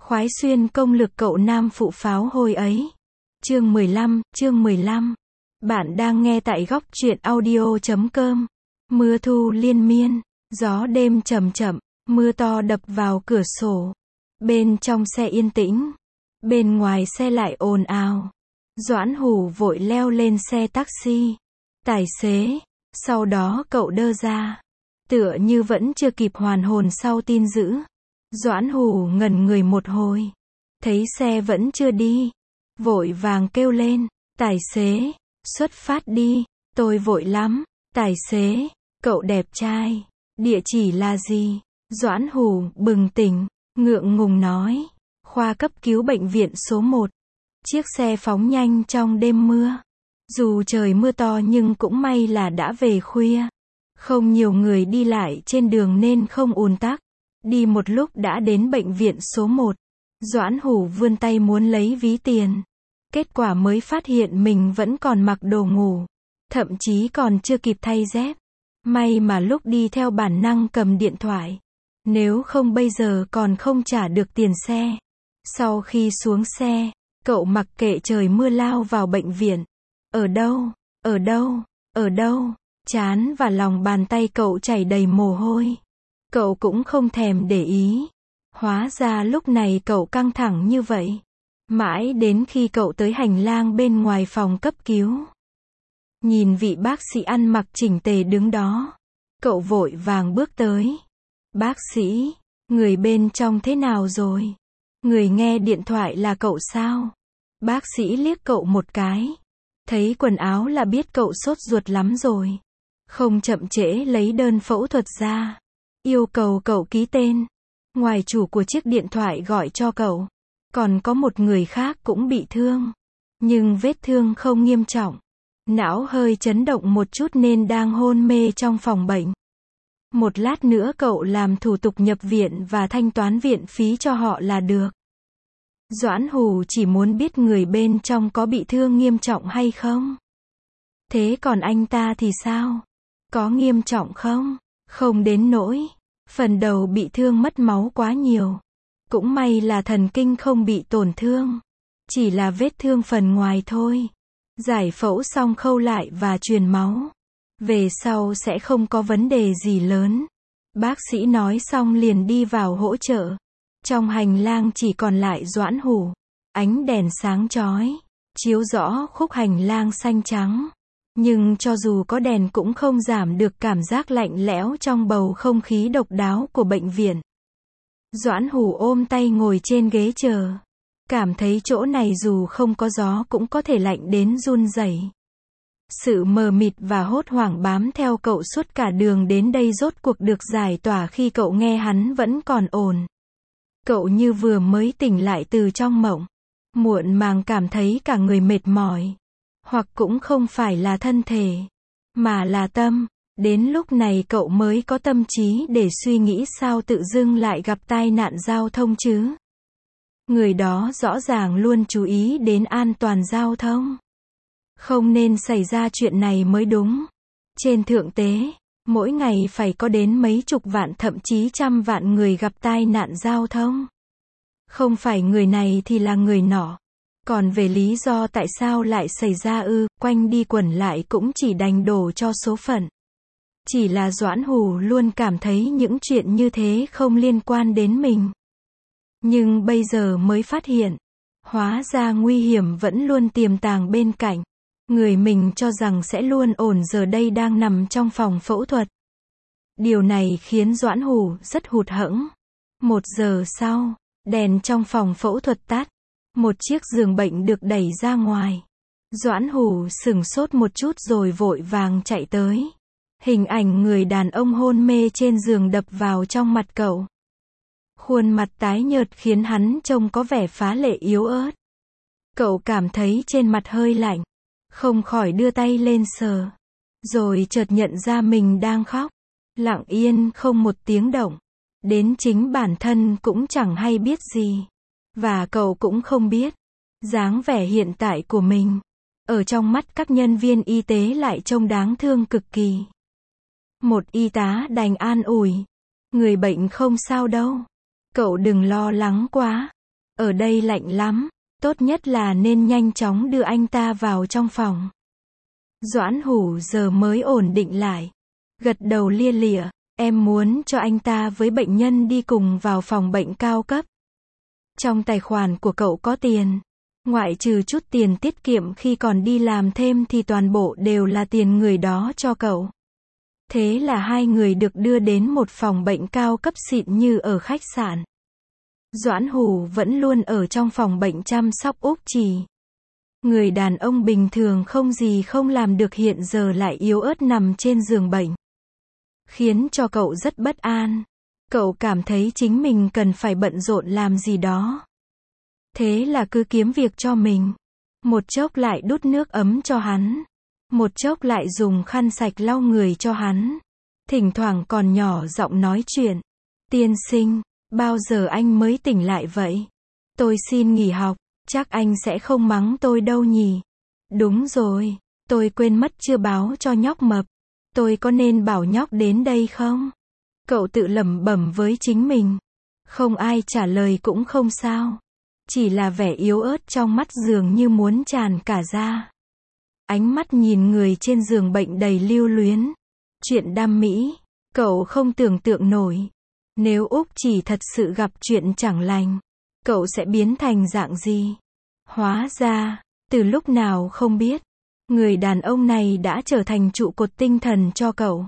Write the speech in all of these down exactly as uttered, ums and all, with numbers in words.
Khoái xuyên công lực cậu nam phụ pháo hồi ấy. Chương mười lăm, chương mười lăm. Bạn đang nghe tại góc truyện audio chấm com. Mưa thu liên miên, gió đêm chậm chậm, mưa to đập vào cửa sổ. Bên trong xe yên tĩnh, bên ngoài xe lại ồn ào. Doãn Hủ vội leo lên xe taxi. Tài xế, sau đó cậu đơ ra, tựa như vẫn chưa kịp hoàn hồn sau tin dữ. Doãn Hủ ngẩn người một hồi, thấy xe vẫn chưa đi, vội vàng kêu lên, tài xế, xuất phát đi, tôi vội lắm. Tài xế, cậu đẹp trai, địa chỉ là gì? Doãn Hủ bừng tỉnh, ngượng ngùng nói, khoa cấp cứu bệnh viện số một. Chiếc xe phóng nhanh trong đêm mưa. Dù trời mưa to nhưng cũng may là đã về khuya. Không nhiều người đi lại trên đường nên không ùn tắc. Đi một lúc đã đến bệnh viện số một. Doãn Hủ vươn tay muốn lấy ví tiền. Kết quả mới phát hiện mình vẫn còn mặc đồ ngủ. Thậm chí còn chưa kịp thay dép. May mà lúc đi theo bản năng cầm điện thoại. Nếu không bây giờ còn không trả được tiền xe. Sau khi xuống xe, cậu mặc kệ trời mưa lao vào bệnh viện. Ở đâu? Ở đâu? Ở đâu? Trán và lòng bàn tay cậu chảy đầy mồ hôi. Cậu cũng không thèm để ý. Hóa ra lúc này cậu căng thẳng như vậy. Mãi đến khi cậu tới hành lang bên ngoài phòng cấp cứu. Nhìn vị bác sĩ ăn mặc chỉnh tề đứng đó. Cậu vội vàng bước tới. Bác sĩ, người bên trong thế nào rồi? Người nghe điện thoại là cậu sao? Bác sĩ liếc cậu một cái. Thấy quần áo là biết cậu sốt ruột lắm rồi. Không chậm trễ lấy đơn phẫu thuật ra. Yêu cầu cậu ký tên. Ngoài chủ của chiếc điện thoại gọi cho cậu, còn có một người khác cũng bị thương. Nhưng vết thương không nghiêm trọng. Não hơi chấn động một chút nên đang hôn mê trong phòng bệnh. Một lát nữa cậu làm thủ tục nhập viện và thanh toán viện phí cho họ là được. Doãn Hủ chỉ muốn biết người bên trong có bị thương nghiêm trọng hay không. Thế còn anh ta thì sao? Có nghiêm trọng không? Không đến nỗi. Phần đầu bị thương mất máu quá nhiều. Cũng may là thần kinh không bị tổn thương. Chỉ là vết thương phần ngoài thôi. Giải phẫu xong khâu lại và truyền máu. Về sau sẽ không có vấn đề gì lớn. Bác sĩ nói xong liền đi vào hỗ trợ. Trong hành lang chỉ còn lại Doãn Hủ. Ánh đèn sáng chói, chiếu rõ khúc hành lang xanh trắng. Nhưng cho dù có đèn cũng không giảm được cảm giác lạnh lẽo trong bầu không khí độc đáo của bệnh viện. Doãn Hủ ôm tay ngồi trên ghế chờ. Cảm thấy chỗ này dù không có gió cũng có thể lạnh đến run rẩy. Sự mờ mịt và hốt hoảng bám theo cậu suốt cả đường đến đây rốt cuộc được giải tỏa khi cậu nghe hắn vẫn còn ổn. Cậu như vừa mới tỉnh lại từ trong mộng. Muộn màng cảm thấy cả người mệt mỏi. Hoặc cũng không phải là thân thể, mà là tâm. Đến lúc này cậu mới có tâm trí để suy nghĩ sao tự dưng lại gặp tai nạn giao thông chứ. Người đó rõ ràng luôn chú ý đến an toàn giao thông. Không nên xảy ra chuyện này mới đúng. Trên thượng tế, mỗi ngày phải có đến mấy chục vạn thậm chí trăm vạn người gặp tai nạn giao thông. Không phải người này thì là người nọ. Còn về lý do tại sao lại xảy ra ư, quanh đi quẩn lại cũng chỉ đành đổ cho số phận. Chỉ là Doãn Hủ luôn cảm thấy những chuyện như thế không liên quan đến mình. Nhưng bây giờ mới phát hiện, hóa ra nguy hiểm vẫn luôn tiềm tàng bên cạnh. Người mình cho rằng sẽ luôn ổn giờ đây đang nằm trong phòng phẫu thuật. Điều này khiến Doãn Hủ rất hụt hẫng. Một giờ sau, đèn trong phòng phẫu thuật tắt. Một chiếc giường bệnh được đẩy ra ngoài. Doãn Hủ sửng sốt một chút rồi vội vàng chạy tới. Hình ảnh người đàn ông hôn mê trên giường đập vào trong mặt cậu. Khuôn mặt tái nhợt khiến hắn trông có vẻ phá lệ yếu ớt. Cậu cảm thấy trên mặt hơi lạnh. Không khỏi đưa tay lên sờ. Rồi chợt nhận ra mình đang khóc. Lặng yên không một tiếng động. Đến chính bản thân cũng chẳng hay biết gì. Và cậu cũng không biết. Dáng vẻ hiện tại của mình. Ở trong mắt các nhân viên y tế lại trông đáng thương cực kỳ. Một y tá đành an ủi. Người bệnh không sao đâu. Cậu đừng lo lắng quá. Ở đây lạnh lắm, tốt nhất là nên nhanh chóng đưa anh ta vào trong phòng. Doãn Hủ giờ mới ổn định lại. Gật đầu lia lịa, em muốn cho anh ta với bệnh nhân đi cùng vào phòng bệnh cao cấp. Trong tài khoản của cậu có tiền. Ngoại trừ chút tiền tiết kiệm khi còn đi làm thêm thì toàn bộ đều là tiền người đó cho cậu. Thế là hai người được đưa đến một phòng bệnh cao cấp xịn như ở khách sạn. Doãn Hủ vẫn luôn ở trong phòng bệnh chăm sóc Úc Chỉ. Người đàn ông bình thường không gì không làm được hiện giờ lại yếu ớt nằm trên giường bệnh. Khiến cho cậu rất bất an. Cậu cảm thấy chính mình cần phải bận rộn làm gì đó. Thế là cứ kiếm việc cho mình. Một chốc lại đút nước ấm cho hắn. Một chốc lại dùng khăn sạch lau người cho hắn. Thỉnh thoảng còn nhỏ giọng nói chuyện. Tiên sinh, bao giờ anh mới tỉnh lại vậy? Tôi xin nghỉ học, chắc anh sẽ không mắng tôi đâu nhỉ? Đúng rồi, tôi quên mất chưa báo cho nhóc mập. Tôi có nên bảo nhóc đến đây không? Cậu tự lẩm bẩm với chính mình. Không ai trả lời cũng không sao. Chỉ là vẻ yếu ớt trong mắt dường như muốn tràn cả ra. Ánh mắt nhìn người trên giường bệnh đầy lưu luyến. Chuyện đam mỹ, cậu không tưởng tượng nổi. Nếu Úc Chỉ thật sự gặp chuyện chẳng lành, cậu sẽ biến thành dạng gì? Hóa ra, từ lúc nào không biết, người đàn ông này đã trở thành trụ cột tinh thần cho cậu.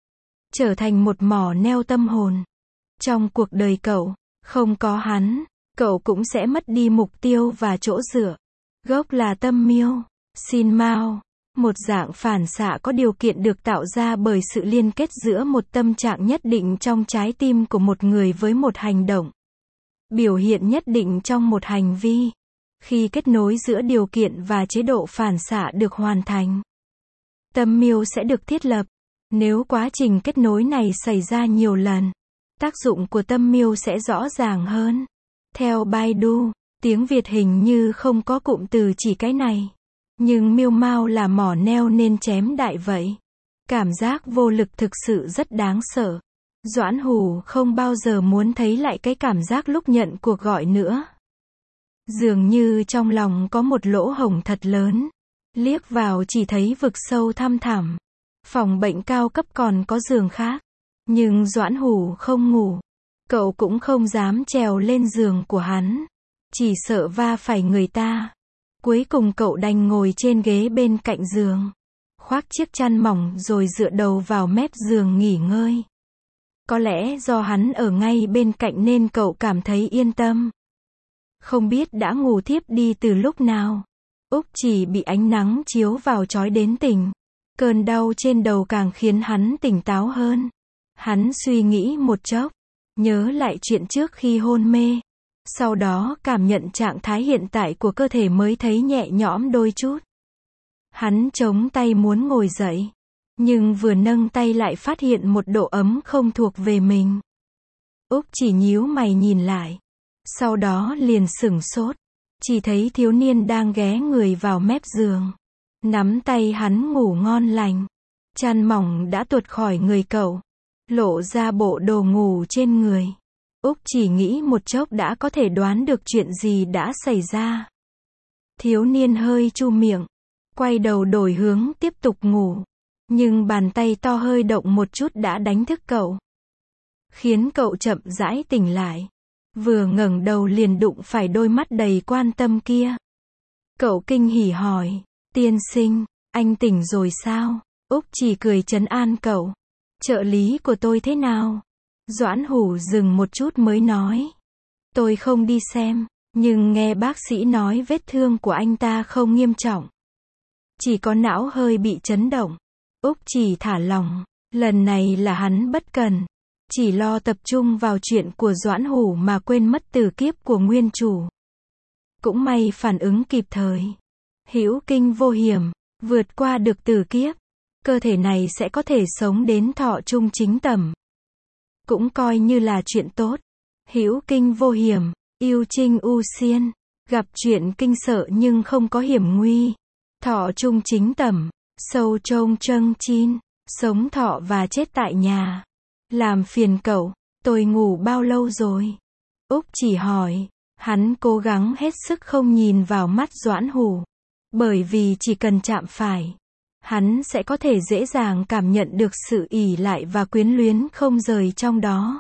Trở thành một mỏ neo tâm hồn. Trong cuộc đời cậu, không có hắn, cậu cũng sẽ mất đi mục tiêu và chỗ dựa. Gốc là tâm miêu, xin mao, một dạng phản xạ có điều kiện được tạo ra bởi sự liên kết giữa một tâm trạng nhất định trong trái tim của một người với một hành động. Biểu hiện nhất định trong một hành vi. Khi kết nối giữa điều kiện và chế độ phản xạ được hoàn thành, tâm miêu sẽ được thiết lập. Nếu quá trình kết nối này xảy ra nhiều lần, tác dụng của tâm miêu sẽ rõ ràng hơn. Theo Baidu, tiếng Việt hình như không có cụm từ chỉ cái này. Nhưng miêu mao là mỏ neo nên chém đại vậy. Cảm giác vô lực thực sự rất đáng sợ. Doãn Hủ không bao giờ muốn thấy lại cái cảm giác lúc nhận cuộc gọi nữa. Dường như trong lòng có một lỗ hổng thật lớn. Liếc vào chỉ thấy vực sâu thăm thẳm. Phòng bệnh cao cấp còn có giường khác. Nhưng Doãn Hủ không ngủ. Cậu cũng không dám trèo lên giường của hắn. Chỉ sợ va phải người ta. Cuối cùng cậu đành ngồi trên ghế bên cạnh giường. Khoác chiếc chăn mỏng rồi dựa đầu vào mép giường nghỉ ngơi. Có lẽ do hắn ở ngay bên cạnh nên cậu cảm thấy yên tâm. Không biết đã ngủ thiếp đi từ lúc nào. Úc Chỉ bị ánh nắng chiếu vào chói đến tỉnh. Cơn đau trên đầu càng khiến hắn tỉnh táo hơn. Hắn suy nghĩ một chốc. Nhớ lại chuyện trước khi hôn mê. Sau đó cảm nhận trạng thái hiện tại của cơ thể mới thấy nhẹ nhõm đôi chút. Hắn chống tay muốn ngồi dậy. Nhưng vừa nâng tay lại phát hiện một độ ấm không thuộc về mình. Úc Chỉ nhíu mày nhìn lại. Sau đó liền sửng sốt. Chỉ thấy thiếu niên đang ghé người vào mép giường. Nắm tay hắn ngủ ngon lành. Chăn mỏng đã tuột khỏi người cậu. Lộ ra bộ đồ ngủ trên người. Úc Chỉ nghĩ một chốc đã có thể đoán được chuyện gì đã xảy ra. Thiếu niên hơi chu miệng. Quay đầu đổi hướng tiếp tục ngủ. Nhưng bàn tay to hơi động một chút đã đánh thức cậu. Khiến cậu chậm rãi tỉnh lại. Vừa ngẩng đầu liền đụng phải đôi mắt đầy quan tâm kia. Cậu kinh hỉ hỏi. Tiên sinh, anh tỉnh rồi sao? Úc Chỉ cười trấn an cậu. Trợ lý của tôi thế nào? Doãn Hủ dừng một chút mới nói. Tôi không đi xem, nhưng nghe bác sĩ nói vết thương của anh ta không nghiêm trọng. Chỉ có não hơi bị chấn động. Úc Chỉ thả lỏng. Lần này là hắn bất cần. Chỉ lo tập trung vào chuyện của Doãn Hủ mà quên mất tử kiếp của nguyên chủ. Cũng may phản ứng kịp thời. Hữu kinh vô hiểm. Vượt qua được tử kiếp. Cơ thể này sẽ có thể sống đến thọ trung chính tầm. Cũng coi như là chuyện tốt. Hữu kinh vô hiểm. Yêu trinh u xiên. Gặp chuyện kinh sợ nhưng không có hiểm nguy. Thọ trung chính tầm. Sâu trông trâng chin. Sống thọ và chết tại nhà. Làm phiền cậu. Tôi ngủ bao lâu rồi? Úc Chỉ hỏi. Hắn cố gắng hết sức không nhìn vào mắt Doãn Hủ. Bởi vì chỉ cần chạm phải, hắn sẽ có thể dễ dàng cảm nhận được sự ỷ lại và quyến luyến không rời trong đó.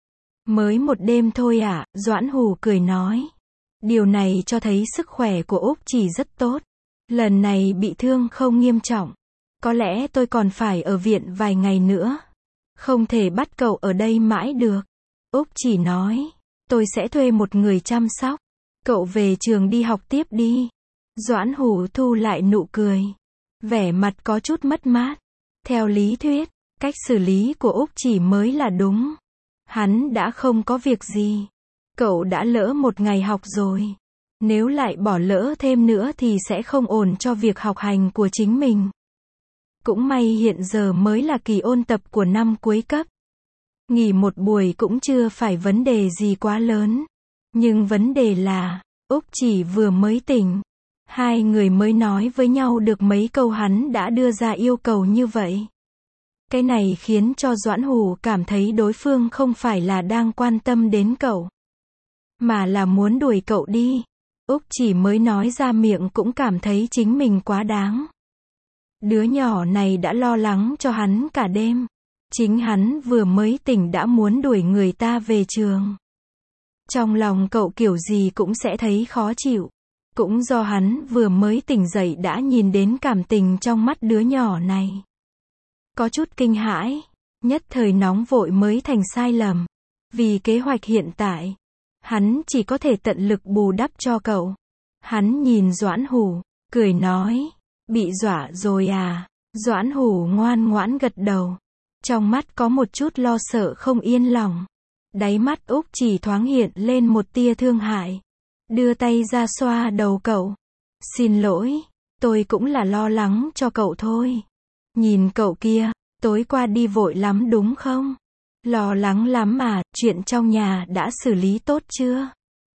Mới một đêm thôi ạ, à, Doãn Hủ cười nói. Điều này cho thấy sức khỏe của Úc Chỉ rất tốt. Lần này bị thương không nghiêm trọng. Có lẽ tôi còn phải ở viện vài ngày nữa. Không thể bắt cậu ở đây mãi được. Úc Chỉ nói. Tôi sẽ thuê một người chăm sóc. Cậu về trường đi học tiếp đi. Doãn Hủ thu lại nụ cười. Vẻ mặt có chút mất mát. Theo lý thuyết, cách xử lý của Úc Chỉ mới là đúng. Hắn đã không có việc gì. Cậu đã lỡ một ngày học rồi. Nếu lại bỏ lỡ thêm nữa thì sẽ không ổn cho việc học hành của chính mình. Cũng may hiện giờ mới là kỳ ôn tập của năm cuối cấp. Nghỉ một buổi cũng chưa phải vấn đề gì quá lớn. Nhưng vấn đề là, Úc Chỉ vừa mới tỉnh. Hai người mới nói với nhau được mấy câu hắn đã đưa ra yêu cầu như vậy. Cái này khiến cho Doãn Hủ cảm thấy đối phương không phải là đang quan tâm đến cậu, mà là muốn đuổi cậu đi. Úc Chỉ mới nói ra miệng cũng cảm thấy chính mình quá đáng. Đứa nhỏ này đã lo lắng cho hắn cả đêm. Chính hắn vừa mới tỉnh đã muốn đuổi người ta về trường. Trong lòng cậu kiểu gì cũng sẽ thấy khó chịu. Cũng do hắn vừa mới tỉnh dậy đã nhìn đến cảm tình trong mắt đứa nhỏ này. Có chút kinh hãi, nhất thời nóng vội mới thành sai lầm. Vì kế hoạch hiện tại, hắn chỉ có thể tận lực bù đắp cho cậu. Hắn nhìn Doãn Hủ, cười nói, bị dọa rồi à? Doãn Hủ ngoan ngoãn gật đầu. Trong mắt có một chút lo sợ không yên lòng. Đáy mắt Úc Chỉ thoáng hiện lên một tia thương hại. Đưa tay ra xoa đầu cậu. Xin lỗi, tôi cũng là lo lắng cho cậu thôi. Nhìn cậu kia, tối qua đi vội lắm đúng không? Lo lắng lắm mà, chuyện trong nhà đã xử lý tốt chưa?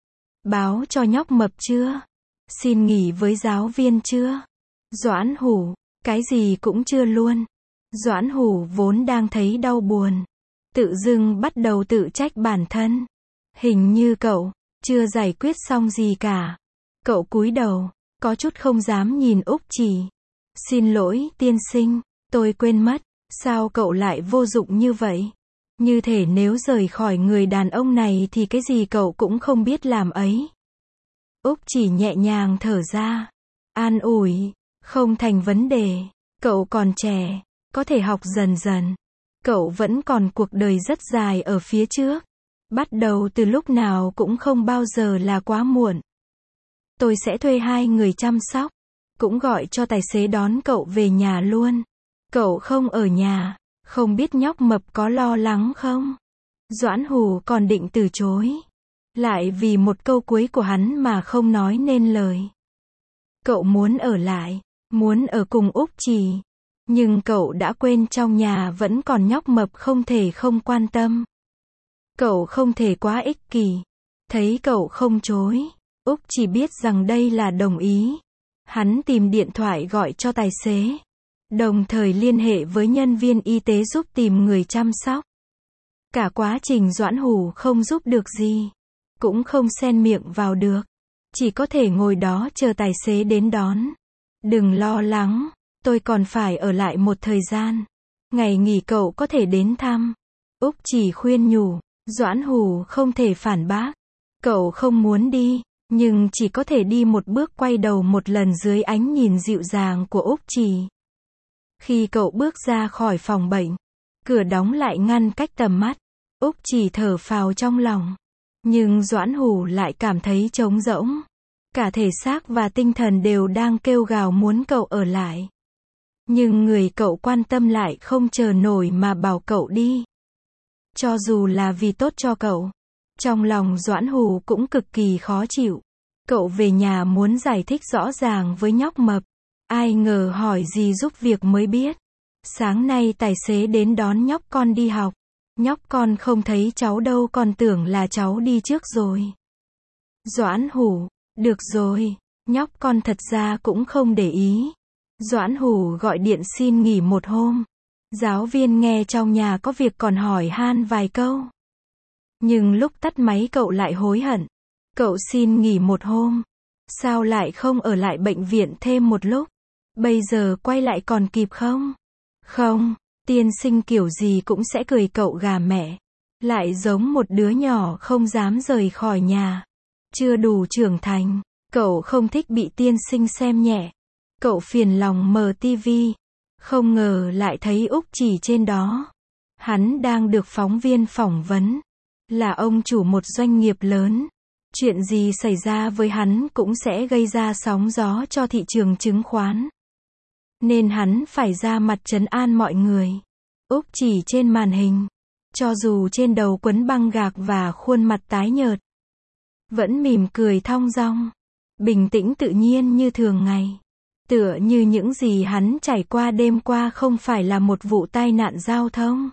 Báo cho nhóc mập chưa? Xin nghỉ với giáo viên chưa? Doãn Hủ, cái gì cũng chưa luôn. Doãn Hủ vốn đang thấy đau buồn. Tự dưng bắt đầu tự trách bản thân. Hình như cậu chưa giải quyết xong gì cả. Cậu cúi đầu, có chút không dám nhìn Úc Chỉ. Xin lỗi, tiên sinh, tôi quên mất, sao cậu lại vô dụng như vậy? Như thể nếu rời khỏi người đàn ông này thì cái gì cậu cũng không biết làm ấy. Úc Chỉ nhẹ nhàng thở ra. An ủi, không thành vấn đề, cậu còn trẻ, có thể học dần dần. Cậu vẫn còn cuộc đời rất dài ở phía trước. Bắt đầu từ lúc nào cũng không bao giờ là quá muộn. Tôi sẽ thuê hai người chăm sóc. Cũng gọi cho tài xế đón cậu về nhà luôn. Cậu không ở nhà, không biết nhóc mập có lo lắng không? Doãn Hủ còn định từ chối. Lại vì một câu cuối của hắn mà không nói nên lời. Cậu muốn ở lại, muốn ở cùng Úc Chỉ. Nhưng cậu đã quên trong nhà vẫn còn nhóc mập không thể không quan tâm. Cậu không thể quá ích kỷ. Thấy cậu không chối, Úc Chỉ biết rằng đây là đồng ý. Hắn tìm điện thoại gọi cho tài xế. Đồng thời liên hệ với nhân viên y tế giúp tìm người chăm sóc. Cả quá trình Doãn Hủ không giúp được gì. Cũng không xen miệng vào được. Chỉ có thể ngồi đó chờ tài xế đến đón. Đừng lo lắng, tôi còn phải ở lại một thời gian. Ngày nghỉ cậu có thể đến thăm. Úc Chỉ khuyên nhủ. Doãn Hủ không thể phản bác. Cậu không muốn đi, nhưng chỉ có thể đi một bước quay đầu một lần dưới ánh nhìn dịu dàng của Úc Chỉ. Khi cậu bước ra khỏi phòng bệnh, cửa đóng lại ngăn cách tầm mắt. Úc Chỉ thở phào trong lòng. Nhưng Doãn Hủ lại cảm thấy trống rỗng. Cả thể xác và tinh thần đều đang kêu gào muốn cậu ở lại. Nhưng người cậu quan tâm lại không chờ nổi mà bảo cậu đi. Cho dù là vì tốt cho cậu, trong lòng Doãn Hủ cũng cực kỳ khó chịu. Cậu về nhà muốn giải thích rõ ràng với nhóc mập. Ai ngờ hỏi gì giúp việc mới biết. Sáng nay tài xế đến đón nhóc con đi học. Nhóc con không thấy cháu đâu, còn tưởng là cháu đi trước rồi. Doãn Hủ, được rồi, nhóc con thật ra cũng không để ý. Doãn Hủ gọi điện xin nghỉ một hôm. Giáo viên nghe trong nhà có việc còn hỏi han vài câu. Nhưng lúc tắt máy cậu lại hối hận. Cậu xin nghỉ một hôm. Sao lại không ở lại bệnh viện thêm một lúc? Bây giờ quay lại còn kịp không? Không, tiên sinh kiểu gì cũng sẽ cười cậu gà mẹ. Lại giống một đứa nhỏ không dám rời khỏi nhà. Chưa đủ trưởng thành, cậu không thích bị tiên sinh xem nhẹ. Cậu phiền lòng mở tivi. Không ngờ lại thấy Úc Chỉ trên đó. Hắn đang được phóng viên phỏng vấn. Là ông chủ một doanh nghiệp lớn. Chuyện gì xảy ra với hắn cũng sẽ gây ra sóng gió cho thị trường chứng khoán. Nên hắn phải ra mặt trấn an mọi người. Úc Chỉ trên màn hình. Cho dù trên đầu quấn băng gạc và khuôn mặt tái nhợt. Vẫn mỉm cười thong dong. Bình tĩnh tự nhiên như thường ngày. Tựa như những gì hắn trải qua đêm qua không phải là một vụ tai nạn giao thông.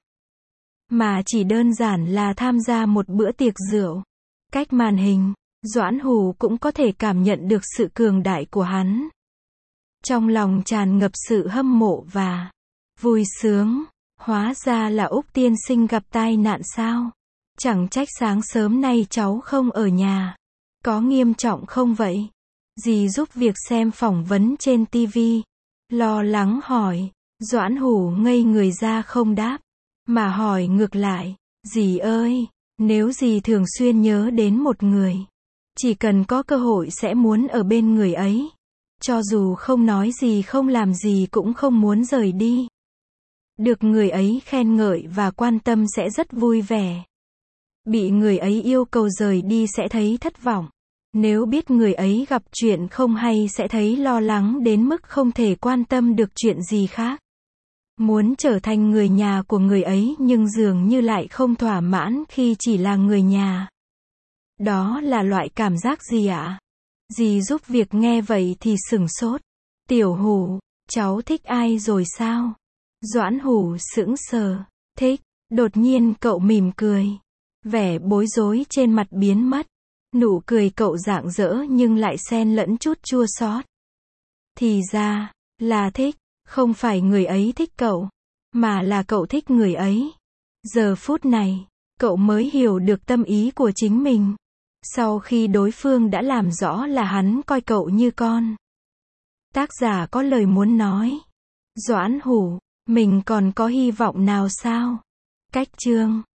Mà chỉ đơn giản là tham gia một bữa tiệc rượu. Cách màn hình, Doãn Hủ cũng có thể cảm nhận được sự cường đại của hắn. Trong lòng tràn ngập sự hâm mộ và vui sướng. Hóa ra là Úc tiên sinh gặp tai nạn sao? Chẳng trách sáng sớm nay cháu không ở nhà. Có nghiêm trọng không vậy? Dì giúp việc xem phỏng vấn trên tivi. Lo lắng hỏi. Doãn Hủ ngây người ra không đáp. Mà hỏi ngược lại. Dì ơi, nếu dì thường xuyên nhớ đến một người. Chỉ cần có cơ hội sẽ muốn ở bên người ấy. Cho dù không nói gì không làm gì cũng không muốn rời đi. Được người ấy khen ngợi và quan tâm sẽ rất vui vẻ. Bị người ấy yêu cầu rời đi sẽ thấy thất vọng. Nếu biết người ấy gặp chuyện không hay sẽ thấy lo lắng đến mức không thể quan tâm được chuyện gì khác. Muốn trở thành người nhà của người ấy nhưng dường như lại không thỏa mãn khi chỉ là người nhà. Đó là loại cảm giác gì ạ? Dì giúp việc nghe vậy thì sửng sốt. Tiểu Hủ, cháu thích ai rồi sao? Doãn Hủ sững sờ. Thích. Đột nhiên cậu mỉm cười. Vẻ bối rối trên mặt biến mất. Nụ cười cậu rạng rỡ nhưng lại xen lẫn chút chua xót. Thì ra, là thích. Không phải người ấy thích cậu. Mà là cậu thích người ấy. Giờ phút này, cậu mới hiểu được tâm ý của chính mình. Sau khi đối phương đã làm rõ là hắn coi cậu như con. Tác giả có lời muốn nói. Doãn Hủ, mình còn có hy vọng nào sao? Cách chương